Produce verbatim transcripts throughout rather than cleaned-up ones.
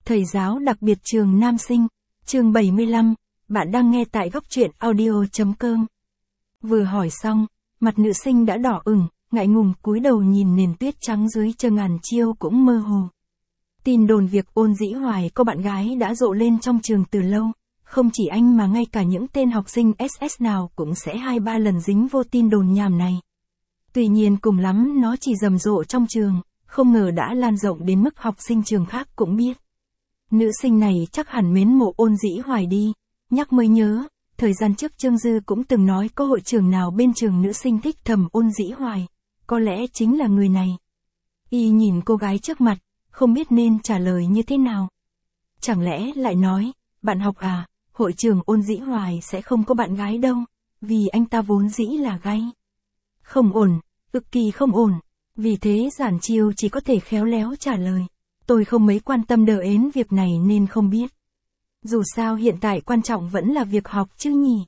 Thầy giáo đặc biệt trường Nam Sinh, chương bảy mươi lăm, bạn đang nghe tại góc truyện audio chấm com. Vừa hỏi xong, mặt nữ sinh đã đỏ ửng, ngại ngùng cúi đầu nhìn nền tuyết trắng dưới chờ ngàn chiêu cũng mơ hồ. Tin đồn việc Ôn Dĩ Hoài có bạn gái đã rộ lên trong trường từ lâu, không chỉ anh mà ngay cả những tên học sinh ét ét nào cũng sẽ hai ba lần dính vô tin đồn nhảm này. Tuy nhiên cùng lắm nó chỉ rầm rộ trong trường, không ngờ đã lan rộng đến mức học sinh trường khác cũng biết. Nữ sinh này chắc hẳn mến mộ Ôn Dĩ Hoài đi, nhắc mới nhớ, thời gian trước Trương Dư cũng từng nói có hội trưởng nào bên trường nữ sinh thích thầm Ôn Dĩ Hoài, có lẽ chính là người này. Y nhìn cô gái trước mặt, không biết nên trả lời như thế nào. Chẳng lẽ lại nói, bạn học à, hội trưởng Ôn Dĩ Hoài sẽ không có bạn gái đâu, vì anh ta vốn dĩ là gay. Không ổn, cực kỳ không ổn, vì thế Giản Chiêu chỉ có thể khéo léo trả lời. Tôi không mấy quan tâm đờ ến việc này nên không biết. Dù sao hiện tại quan trọng vẫn là việc học chứ nhỉ.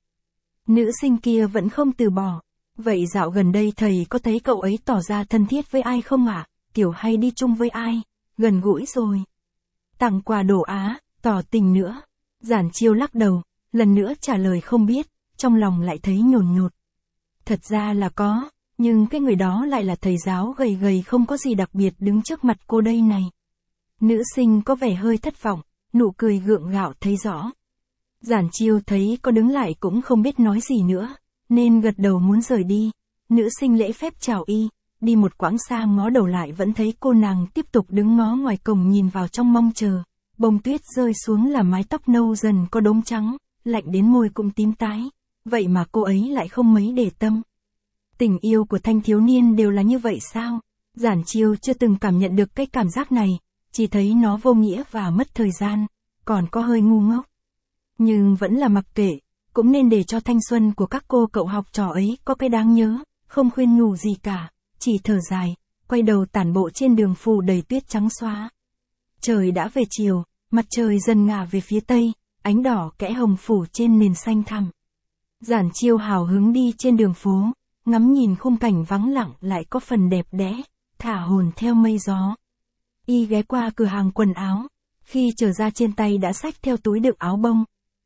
Nữ sinh kia vẫn không từ bỏ. Vậy dạo gần đây thầy có thấy cậu ấy tỏ ra thân thiết với ai không ạ? À? Kiểu hay đi chung với ai? Gần gũi rồi. Tặng quà đồ Á, tỏ tình nữa. Giản Chiêu lắc đầu, lần nữa trả lời không biết, trong lòng lại thấy nhồn nhột. Thật ra là có, nhưng cái người đó lại là thầy giáo gầy gầy không có gì đặc biệt đứng trước mặt cô đây này. Nữ sinh có vẻ hơi thất vọng, nụ cười gượng gạo thấy rõ. Giản Chiêu thấy có đứng lại cũng không biết nói gì nữa, nên gật đầu muốn rời đi. Nữ sinh lễ phép chào y, đi một quãng xa ngó đầu lại vẫn thấy cô nàng tiếp tục đứng ngó ngoài cổng nhìn vào trong mong chờ. Bông tuyết rơi xuống là mái tóc nâu dần có đốm trắng, lạnh đến môi cũng tím tái, vậy mà cô ấy lại không mấy để tâm. Tình yêu của thanh thiếu niên đều là như vậy sao? Giản Chiêu chưa từng cảm nhận được cái cảm giác này, chỉ thấy nó vô nghĩa và mất thời gian, còn có hơi ngu ngốc. Nhưng vẫn là mặc kệ, cũng nên để cho thanh xuân của các cô cậu học trò ấy có cái đáng nhớ, không khuyên nhủ gì cả, chỉ thở dài, quay đầu tản bộ trên đường phủ đầy tuyết trắng xóa. Trời đã về chiều, mặt trời dần ngả về phía tây, ánh đỏ kẽ hồng phủ trên nền xanh thẳm. Giản Chiêu hào hứng đi trên đường phố, ngắm nhìn khung cảnh vắng lặng lại có phần đẹp đẽ, thả hồn theo mây gió. Y ghé qua cửa hàng quần áo, khi trở ra trên tay đã xách theo túi đựng áo bông.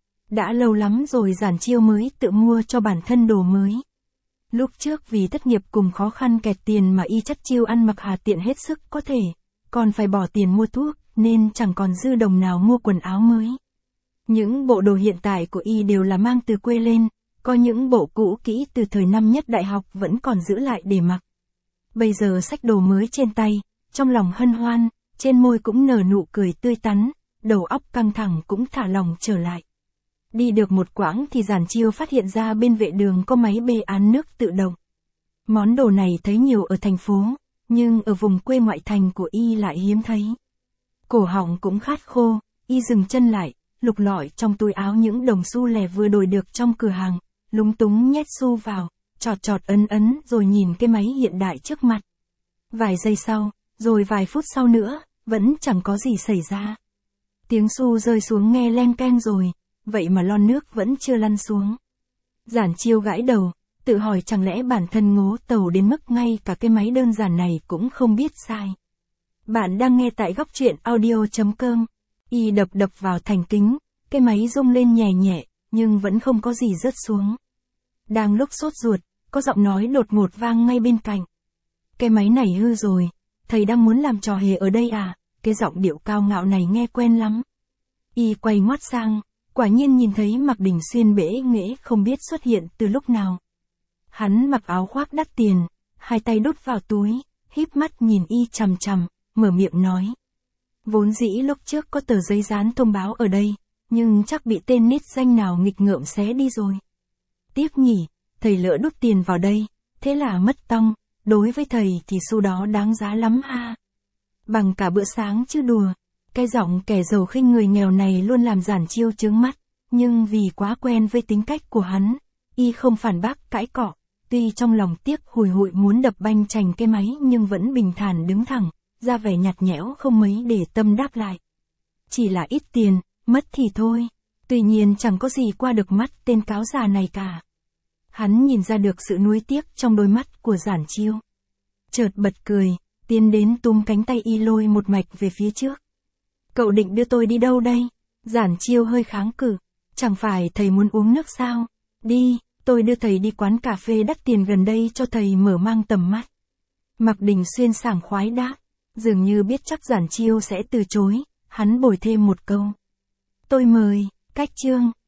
Đã lâu lắm rồi Giản Chiêu mới tự mua cho bản thân đồ mới. Lúc trước vì thất nghiệp cùng khó khăn kẹt tiền mà y chất chiêu ăn mặc hà tiện hết sức có thể, còn phải bỏ tiền mua thuốc, nên chẳng còn dư đồng nào mua quần áo mới. Những bộ đồ hiện tại của y đều là mang từ quê lên, có những bộ cũ kỹ từ thời năm nhất đại học vẫn còn giữ lại để mặc. Bây giờ xách đồ mới trên tay, trong lòng hân hoan, trên môi cũng nở nụ cười tươi tắn, đầu óc căng thẳng cũng thả lòng trở lại. Đi được một quãng thì Giản Chiêu phát hiện ra bên vệ đường có máy bê án nước tự động. Món đồ này thấy nhiều ở thành phố, nhưng ở vùng quê ngoại thành của y lại hiếm thấy. Cổ họng cũng khát khô, y dừng chân lại, lục lọi trong túi áo những đồng xu lẻ vừa đổi được trong cửa hàng, lúng túng nhét xu vào, chọt chọt ấn ấn rồi nhìn cái máy hiện đại trước mặt. Vài giây sau, rồi vài phút sau nữa, vẫn chẳng có gì xảy ra. Tiếng xu rơi xuống nghe leng keng rồi, vậy mà lon nước vẫn chưa lăn xuống. Giản Chiêu gãi đầu, tự hỏi chẳng lẽ bản thân ngố tàu đến mức ngay cả cái máy đơn giản này cũng không biết sai. Bạn đang nghe tại góc truyện audio chấm com. Y đập đập vào thành kính, cái máy rung lên nhẹ nhẹ, nhưng vẫn không có gì rớt xuống. Đang lúc sốt ruột, có giọng nói đột ngột vang ngay bên cạnh. Cái máy này hư rồi, thầy đang muốn làm trò hề ở đây à? Cái giọng điệu cao ngạo này nghe quen lắm. Y quay ngoắt sang, quả nhiên nhìn thấy Mạc Đình Xuyên bẽ nghễ không biết xuất hiện từ lúc nào. Hắn mặc áo khoác đắt tiền, hai tay đút vào túi, híp mắt nhìn y chằm chằm, mở miệng nói. Vốn dĩ lúc trước có tờ giấy dán thông báo ở đây, nhưng chắc bị tên nít danh nào nghịch ngợm xé đi rồi. Tiếc nhỉ, thầy lỡ đút tiền vào đây, thế là mất tong, đối với thầy thì xu đó đáng giá lắm ha. Bằng cả bữa sáng chứ đùa, cái giọng kẻ giàu khinh người nghèo này luôn làm Giản Chiêu chướng mắt, nhưng vì quá quen với tính cách của hắn, y không phản bác cãi cọ, tuy trong lòng tiếc hùi hụi muốn đập banh chành cái máy nhưng vẫn bình thản đứng thẳng, ra vẻ nhạt nhẽo không mấy để tâm đáp lại. Chỉ là ít tiền, mất thì thôi, tuy nhiên chẳng có gì qua được mắt tên cáo già này cả. Hắn nhìn ra được sự nuối tiếc trong đôi mắt của Giản Chiêu. Chợt bật cười, tiến đến túm cánh tay y lôi một mạch về phía trước. Cậu định đưa tôi đi đâu đây? Giản Chiêu hơi kháng cự. Chẳng phải thầy muốn uống nước sao? Đi, tôi đưa thầy đi quán cà phê đắt tiền gần đây cho thầy mở mang tầm mắt. Mạc Đình Xuyên sảng khoái đáp. Dường như biết chắc Giản Chiêu sẽ từ chối, hắn bồi thêm một câu. Tôi mời, cách chương.